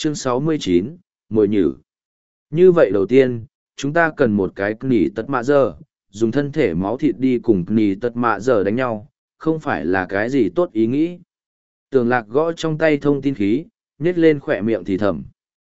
Chương 69, Mồi nhử. Như vậy đầu tiên, chúng ta cần một cái nỉ tật mạ giờ, dùng thân thể máu thịt đi cùng nỉ tật mạ giờ đánh nhau, không phải là cái gì tốt ý nghĩ. Tường lạc gõ trong tay thông tin khí, nhét lên khỏe miệng thì thầm.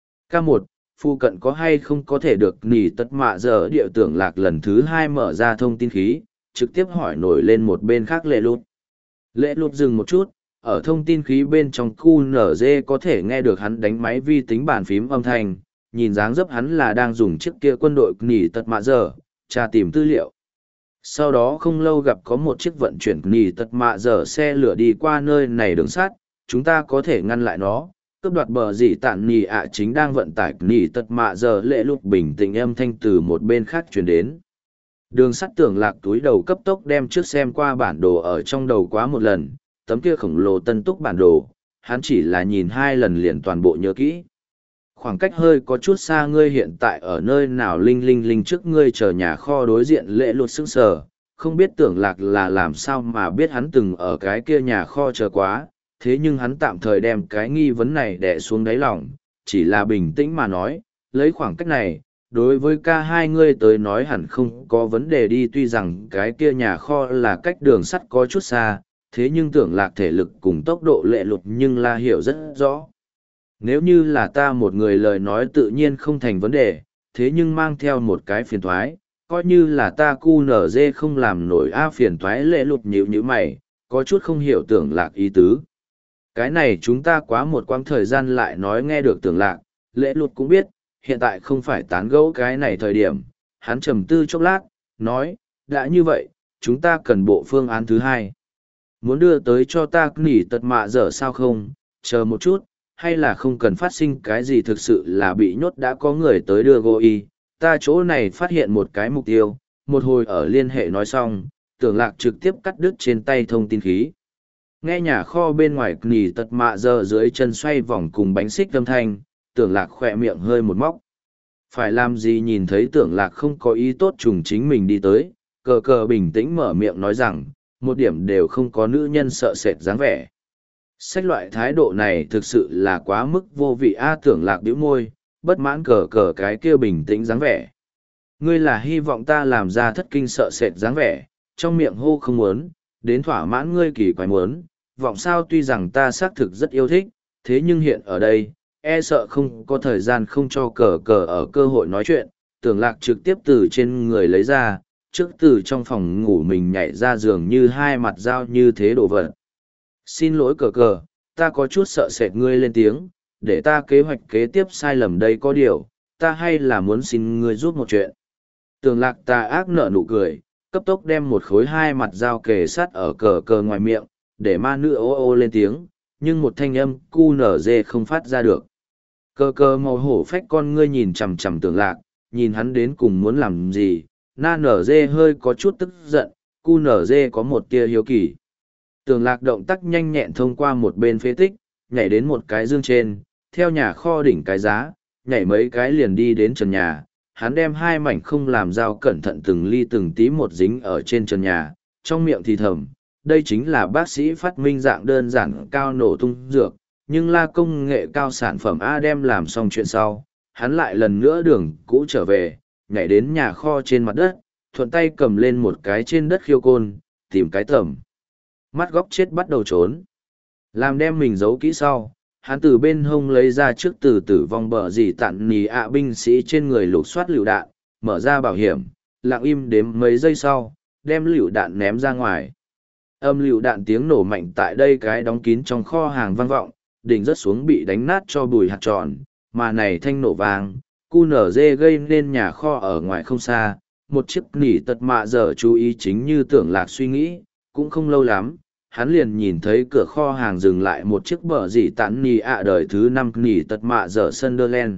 K1, phụ cận có hay không có thể được nỉ tật mạ giờ địa tưởng lạc lần thứ hai mở ra thông tin khí, trực tiếp hỏi nổi lên một bên khác lệ lụt. Lệ lụt dừng một chút, ở thông tin khí bên trong QNZ có thể nghe được hắn đánh máy vi tính bàn phím âm thanh, nhìn dáng dấp hắn là đang dùng chiếc kia quân đội nỉ tật mạ giờ, tra tìm tư liệu. Sau đó không lâu gặp có một chiếc vận chuyển nỉ tật mạ giờ xe lửa đi qua nơi này đường sắt, chúng ta có thể ngăn lại nó. Cướp đoạt bờ dị tản nỉ ạ chính đang vận tải nỉ tật mạ giờ lệ lụt bình tĩnh âm thanh từ một bên khác truyền đến. Đường sắt tưởng lạc túi đầu cấp tốc đem trước xem qua bản đồ ở trong đầu quá một lần, tấm kia khổng lồ tân túc bản đồ, hắn chỉ là nhìn 2 lần liền toàn bộ nhớ kỹ. Khoảng cách hơi có chút xa, ngươi hiện tại ở nơi nào? Linh linh linh trước ngươi chờ nhà kho đối diện lệ lụt sững sờ, không biết tưởng lạc là làm sao mà biết hắn từng ở cái kia nhà kho chờ quá, thế nhưng hắn tạm thời đem cái nghi vấn này đè xuống đáy lòng, chỉ là bình tĩnh mà nói, lấy khoảng cách này, đối với ca hai ngươi tới nói hẳn không có vấn đề đi, tuy rằng cái kia nhà kho là cách đường sắt có chút xa, thế nhưng tưởng lạc thể lực cùng tốc độ lệ lụt nhưng là hiểu rất rõ. Nếu như là ta một người lời nói tự nhiên không thành vấn đề, thế nhưng mang theo một cái phiền thoái, coi như là ta cu nở dê không làm nổi phiền thoái. Lệ lụt nhíu nhíu mày, có chút không hiểu tưởng lạc ý tứ. Cái này chúng ta quá một quãng thời gian lại nói nghe được tưởng lạc, lệ lụt cũng biết, hiện tại không phải tán gẫu cái này thời điểm, hắn trầm tư chốc lát, nói, đã như vậy, chúng ta cần bộ phương án thứ hai. Muốn đưa tới cho ta nỉ tật mạ dở sao không, chờ một chút, hay là không cần phát sinh cái gì, thực sự là bị nhốt đã có người tới đưa gô y, ta chỗ này phát hiện một cái mục tiêu, một hồi ở liên hệ nói xong, tưởng lạc trực tiếp cắt đứt trên tay thông tin khí. Nghe nhà kho bên ngoài nỉ tật mạ dở dưới chân xoay vòng cùng bánh xích âm thanh, tưởng lạc khỏe miệng hơi một móc. Phải làm gì? Nhìn thấy tưởng lạc không có ý tốt trùng chính mình đi tới, cờ cờ bình tĩnh mở miệng nói rằng, một điểm đều không có nữ nhân sợ sệt dáng vẻ. Sách loại thái độ này thực sự là quá mức vô vị. Tưởng lạc bĩu môi, bất mãn cờ cờ cái kia bình tĩnh dáng vẻ. Ngươi là hy vọng ta làm ra thất kinh sợ sệt dáng vẻ, trong miệng hô không muốn, đến thỏa mãn ngươi kỳ quái muốn, vọng sao? Tuy rằng ta xác thực rất yêu thích, thế nhưng hiện ở đây, e sợ không có thời gian không cho cờ cờ ở cơ hội nói chuyện. Tưởng lạc trực tiếp từ trên người lấy ra, trước từ trong phòng ngủ mình nhảy ra giường như hai mặt dao như thế đồ vật. Xin lỗi cờ cờ, ta có chút sợ sệt. Ngươi lên tiếng, để ta kế hoạch kế tiếp sai lầm đây. Có điều, ta hay là muốn xin ngươi giúp một chuyện. Tưởng lạc tà ác nở nụ cười, cấp tốc đem một khối hai mặt dao kề sát ở cờ cờ ngoài miệng, để ma nữ ô ô lên tiếng, nhưng một thanh âm cu nở dê không phát ra được. Cờ cờ màu hổ phách con ngươi nhìn chằm chằm tưởng lạc, nhìn hắn đến cùng muốn làm gì. Na nở dê hơi có chút tức giận, cu nở dê có một tia hiếu kỳ. Tưởng lạc động tác nhanh nhẹn thông qua một bên phế tích, nhảy đến một cái dương trên, theo nhà kho đỉnh cái giá, nhảy mấy cái liền đi đến trần nhà. Hắn đem hai mảnh không làm dao cẩn thận từng ly từng tí một dính ở trên trần nhà, trong miệng thì thầm, đây chính là bác sĩ phát minh dạng đơn giản cao nổ tung dược, nhưng là công nghệ cao sản phẩm đem làm xong chuyện sau, hắn lại lần nữa đường cũ trở về, nhảy đến nhà kho trên mặt đất, thuận tay cầm lên một cái trên đất khiêu côn, tìm cái tầm mắt góc chết bắt đầu trốn. Làm đem mình giấu kỹ sau, hắn từ bên hông lấy ra trước từ tử vong bờ dì tặn nì binh sĩ trên người lục soát lựu đạn, mở ra bảo hiểm, lặng im đếm mấy giây sau, đem lựu đạn ném ra ngoài. Âm lựu đạn tiếng nổ mạnh tại đây cái đóng kín trong kho hàng vang vọng, đỉnh rớt xuống bị đánh nát cho bùi hạt tròn, mà này thanh nổ vang, QNZ gây nên nhà kho ở ngoài không xa, một chiếc nỉ tật mạ giờ chú ý chính như tưởng lạc suy nghĩ, cũng không lâu lắm, hắn liền nhìn thấy cửa kho hàng dừng lại một chiếc bờ dì tản nỉ đời thứ 5 nỉ tật mạ giờ Sunderland.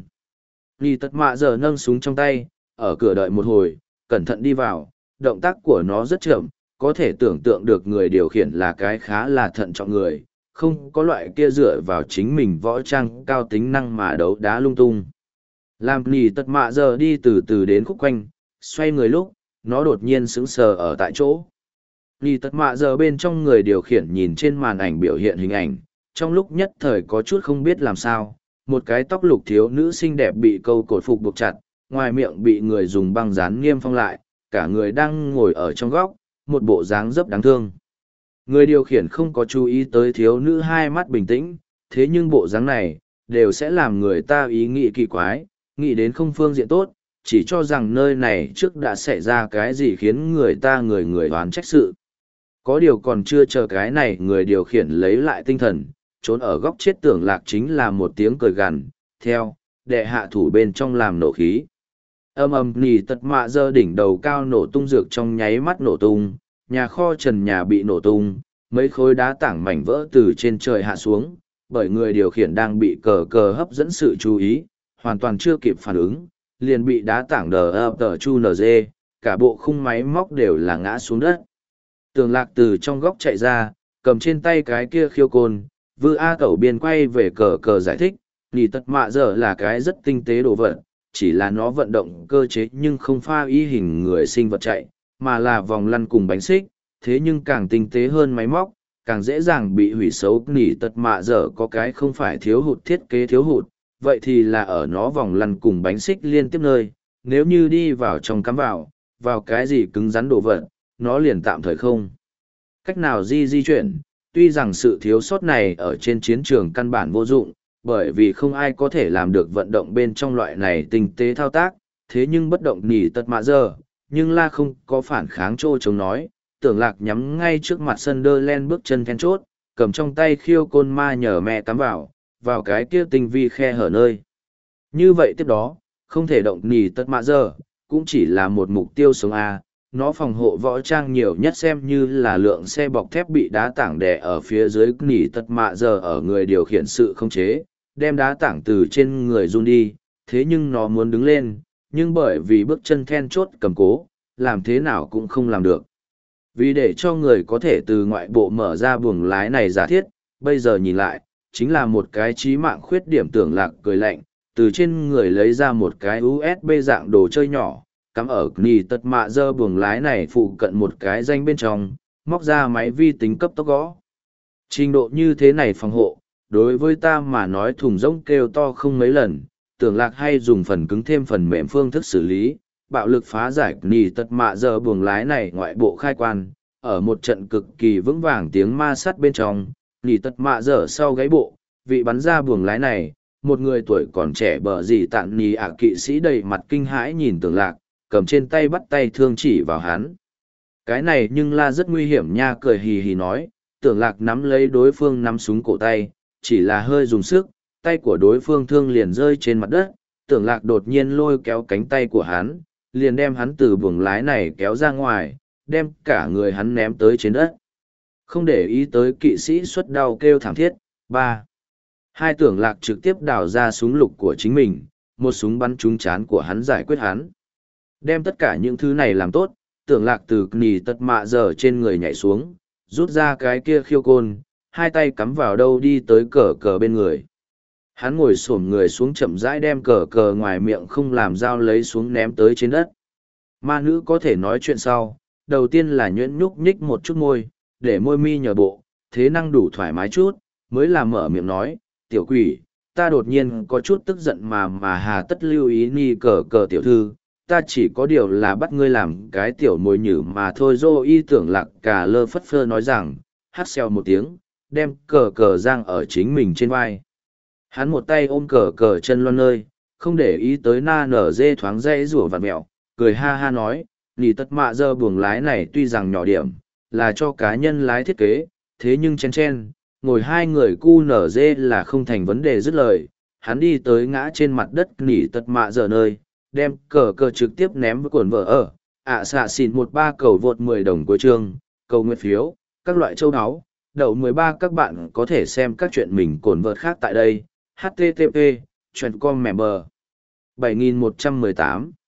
Nỉ tật mạ giờ nâng súng trong tay, ở cửa đợi một hồi, cẩn thận đi vào, động tác của nó rất chậm, có thể tưởng tượng được người điều khiển là cái khá là thận trọng người, không có loại kia dựa vào chính mình võ trang cao tính năng mà đấu đá lung tung. Làm nỉ tật mạ giờ đi từ từ đến khúc quanh, xoay người lúc, nó đột nhiên sững sờ ở tại chỗ. Nỉ tật mạ giờ bên trong người điều khiển nhìn trên màn ảnh biểu hiện hình ảnh, trong lúc nhất thời có chút không biết làm sao, một cái tóc lục thiếu nữ xinh đẹp bị câu cột phục buộc chặt, ngoài miệng bị người dùng băng dán niêm phong lại, cả người đang ngồi ở trong góc, một bộ dáng rất đáng thương. Người điều khiển không có chú ý tới thiếu nữ hai mắt bình tĩnh, thế nhưng bộ dáng này, đều sẽ làm người ta ý nghĩ kỳ quái, nghĩ đến không phương diện tốt, chỉ cho rằng nơi này trước đã xảy ra cái gì khiến người ta người đoán trách sự. Có điều còn chưa chờ cái này người điều khiển lấy lại tinh thần, trốn ở góc chết Tưởng Lạc chính là một tiếng cười gằn, theo, đệ hạ thủ bên trong làm nổ khí. Âm ầm nỉ tật mạ dơ đỉnh đầu cao nổ tung dược trong nháy mắt nổ tung, nhà kho trần nhà bị nổ tung, mấy khối đá tảng mảnh vỡ từ trên trời hạ xuống, bởi người điều khiển đang bị cờ cờ hấp dẫn sự chú ý, hoàn toàn chưa kịp phản ứng, liền bị đá tảng đờ ập tờ chu nz, cả bộ khung máy móc đều là ngã xuống đất. Tưởng Lạc từ trong góc chạy ra, cầm trên tay cái kia khiêu côn, Vư A Tẩu biên quay về cờ cờ giải thích, nỉ tật mạ giờ là cái rất tinh tế đồ vật, chỉ là nó vận động cơ chế nhưng không pha y hình người sinh vật chạy, mà là vòng lăn cùng bánh xích, thế nhưng càng tinh tế hơn máy móc, càng dễ dàng bị hủy xấu. Nỉ tật mạ giờ có cái không phải thiếu hụt thiết kế thiếu hụt, vậy thì là ở nó vòng lăn cùng bánh xích liên tiếp nơi, nếu như đi vào trong cắm vào cái gì cứng rắn đồ vật, nó liền tạm thời không cách nào di chuyển. Tuy rằng sự thiếu sót này ở trên chiến trường căn bản vô dụng, bởi vì không ai có thể làm được vận động bên trong loại này tinh tế thao tác, thế nhưng bất động nỉ tật mạ giờ, nhưng la không có phản kháng trô chống nói, Tưởng Lạc nhắm ngay trước mặt Sunderland bước chân then chốt, cầm trong tay khiêu côn ma nhờ mẹ cắm vào cái kia tinh vi khe hở nơi. Như vậy tiếp đó, không thể động nỉ tật mạ giờ, cũng chỉ là một mục tiêu sống A. Nó phòng hộ võ trang nhiều nhất xem như là lượng xe bọc thép bị đá tảng đè ở phía dưới. Nỉ tật mạ giờ ở người điều khiển sự không chế, đem đá tảng từ trên người run đi, thế nhưng nó muốn đứng lên, nhưng bởi vì bước chân then chốt cầm cố, làm thế nào cũng không làm được. Vì để cho người có thể từ ngoại bộ mở ra buồng lái này giả thiết, bây giờ nhìn lại, chính là một cái chí mạng khuyết điểm. Tưởng Lạc cười lạnh, từ trên người lấy ra một cái USB dạng đồ chơi nhỏ, cắm ở nỉ tật mạ dơ buồng lái này phụ cận một cái danh bên trong, móc ra máy vi tính cấp tốc gõ. Trình độ như thế này phòng hộ, đối với ta mà nói thùng rỗng kêu to không mấy lần. Tưởng Lạc hay dùng phần cứng thêm phần mềm phương thức xử lý, bạo lực phá giải nỉ tật mạ dơ buồng lái này ngoại bộ khai quan, ở một trận cực kỳ vững vàng tiếng ma sắt bên trong, nỉ tật mạ dơ sau gáy bộ, vị bắn ra buồng lái này, một người tuổi còn trẻ bờ gì tạn nỉ ạ kỵ sĩ đầy mặt kinh hãi nhìn Tưởng Lạc, cầm trên tay bắt tay thương chỉ vào hắn. Cái này nhưng là rất nguy hiểm nha, cười hì hì nói. Tưởng Lạc nắm lấy đối phương nắm súng cổ tay, chỉ là hơi dùng sức, tay của đối phương thương liền rơi trên mặt đất. Tưởng Lạc đột nhiên lôi kéo cánh tay của hắn, liền đem hắn từ buồng lái này kéo ra ngoài, đem cả người hắn ném tới trên đất. Không để ý tới kỵ sĩ suất đau kêu thảm thiết. Hai Tưởng Lạc trực tiếp đào ra súng lục của chính mình, một súng bắn trúng trán của hắn giải quyết hắn. Đem tất cả những thứ này làm tốt, Tưởng Lạc từ nỉ tật mạ giờ trên người nhảy xuống, rút ra cái kia khiêu côn, hai tay cắm vào đâu đi tới cờ cờ bên người. Hắn ngồi xổm người xuống chậm rãi đem cờ cờ ngoài miệng không làm dao lấy xuống ném tới trên đất. Ma nữ có thể nói chuyện sau, đầu tiên là nhuyễn nhúc nhích một chút môi, để môi mi nhờ bộ, thế năng đủ thoải mái chút, mới làm mở miệng nói, tiểu quỷ, ta đột nhiên có chút tức giận mà hà tất lưu ý ni cờ cờ tiểu thư, ta chỉ có điều là bắt ngươi làm cái tiểu mồi nhử mà thôi. Dô y Tưởng Lạc cả lơ phất phơ nói rằng, hát xèo một tiếng, đem cờ cờ giang ở chính mình trên vai. Hắn một tay ôm cờ cờ chân loan nơi, không để ý tới na nở dê thoáng dây rủa vặt mẹo, cười ha ha nói, nỉ tật mạ dơ buồng lái này tuy rằng nhỏ điểm, là cho cá nhân lái thiết kế, thế nhưng chen, ngồi hai người cu nở dê là không thành vấn đề. Dứt lời, hắn đi tới ngã trên mặt đất nỉ tật mạ dơ nơi, đem cờ cờ trực tiếp ném với cuộn vợ ở, xạ xỉn 13 cầu vượt 10 đồng cuối chương, cầu nguyện phiếu, các loại châu áo, đậu 13. Các bạn có thể xem các chuyện mình cồn vợt khác tại đây, http://com member 7118